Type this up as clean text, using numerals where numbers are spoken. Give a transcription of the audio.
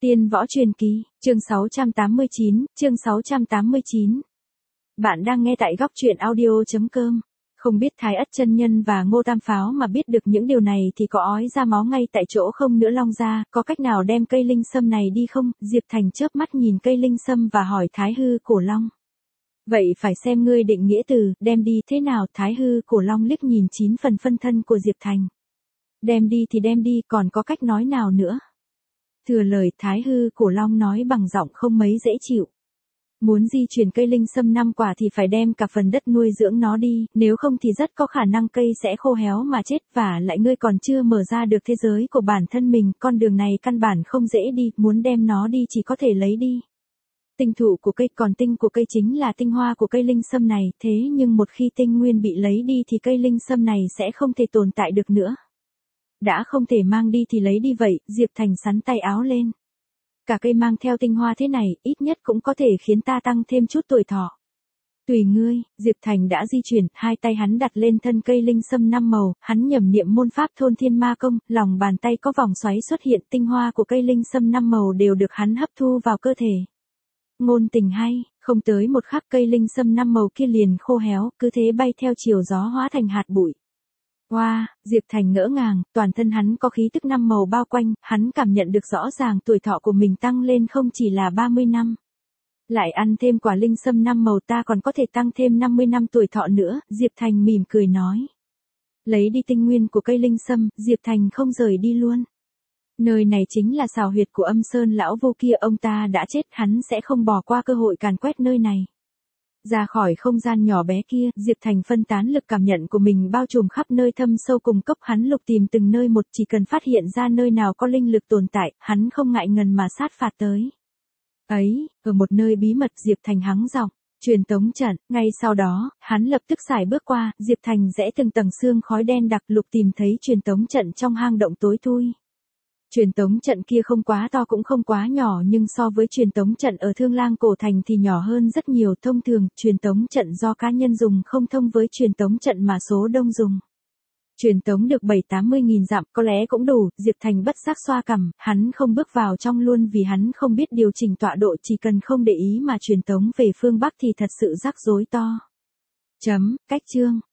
Tiên võ truyền kỳ, chương 689. Bạn đang nghe tại góc truyện audio.com. Không biết Thái Ất chân nhân và Ngô Tam Pháo mà biết được những điều này thì có ói ra máu ngay tại chỗ không nữa long ra, có cách nào đem cây linh sâm này đi không? Diệp Thành chớp mắt nhìn cây linh sâm và hỏi Thái Hư Cổ Long. Vậy phải xem ngươi định nghĩa từ, đem đi thế nào? Thái Hư Cổ Long liếc nhìn 9 phần phân thân của Diệp Thành. Đem đi thì đem đi, còn có cách nói nào nữa? Thừa lời, Thái Hư Cổ Long nói bằng giọng không mấy dễ chịu. Muốn di chuyển cây linh sâm 5 quả thì phải đem cả phần đất nuôi dưỡng nó đi, nếu không thì rất có khả năng cây sẽ khô héo mà chết, và lại ngươi còn chưa mở ra được thế giới của bản thân mình, con đường này căn bản không dễ đi, muốn đem nó đi chỉ có thể lấy đi tinh thụ của cây, còn tinh của cây chính là tinh hoa của cây linh sâm này, thế nhưng một khi tinh nguyên bị lấy đi thì cây linh sâm này sẽ không thể tồn tại được nữa. Đã không thể mang đi thì lấy đi vậy, Diệp Thành xắn tay áo lên. Cả cây mang theo tinh hoa thế này, ít nhất cũng có thể khiến ta tăng thêm chút tuổi thọ. Tùy ngươi, Diệp Thành đã di chuyển, hai tay hắn đặt lên thân cây linh sâm 5 màu, hắn nhẩm niệm môn pháp thôn thiên ma công, lòng bàn tay có vòng xoáy xuất hiện, tinh hoa của cây linh sâm 5 màu đều được hắn hấp thu vào cơ thể. Ngôn tình hay, không tới một khắc cây linh sâm 5 màu kia liền khô héo, cứ thế bay theo chiều gió hóa thành hạt bụi. Wow, Diệp Thành ngỡ ngàng, toàn thân hắn có khí tức 5 màu bao quanh, hắn cảm nhận được rõ ràng tuổi thọ của mình tăng lên không chỉ là 30 năm. Lại ăn thêm quả linh sâm 5 màu ta còn có thể tăng thêm 50 năm tuổi thọ nữa, Diệp Thành mỉm cười nói. Lấy đi tinh nguyên của cây linh sâm, Diệp Thành không rời đi luôn. Nơi này chính là xào huyệt của Âm Sơn lão vô kia, ông ta đã chết, hắn sẽ không bỏ qua cơ hội càn quét nơi này. Ra khỏi không gian nhỏ bé kia, Diệp Thành phân tán lực cảm nhận của mình bao trùm khắp nơi thâm sâu cùng cốc, hắn lục tìm từng nơi một, chỉ cần phát hiện ra nơi nào có linh lực tồn tại, hắn không ngại ngần mà sát phạt tới. Ấy, ở một nơi bí mật Diệp Thành hắng giọng, truyền tống trận, ngay sau đó, hắn lập tức xài bước qua, Diệp Thành rẽ từng tầng xương khói đen đặc, lục tìm thấy truyền tống trận trong hang động tối thui. Truyền tống trận kia không quá to cũng không quá nhỏ, nhưng so với truyền tống trận ở Thương Lang cổ thành thì nhỏ hơn rất nhiều. Thông thường, truyền tống trận do cá nhân dùng không thông với truyền tống trận mà số đông dùng. Truyền tống được 7-80 nghìn dặm có lẽ cũng đủ, Diệp Thành bất giác xoa cằm, hắn không bước vào trong luôn vì hắn không biết điều chỉnh tọa độ, chỉ cần không để ý mà truyền tống về phương Bắc thì thật sự rắc rối to. Cách chương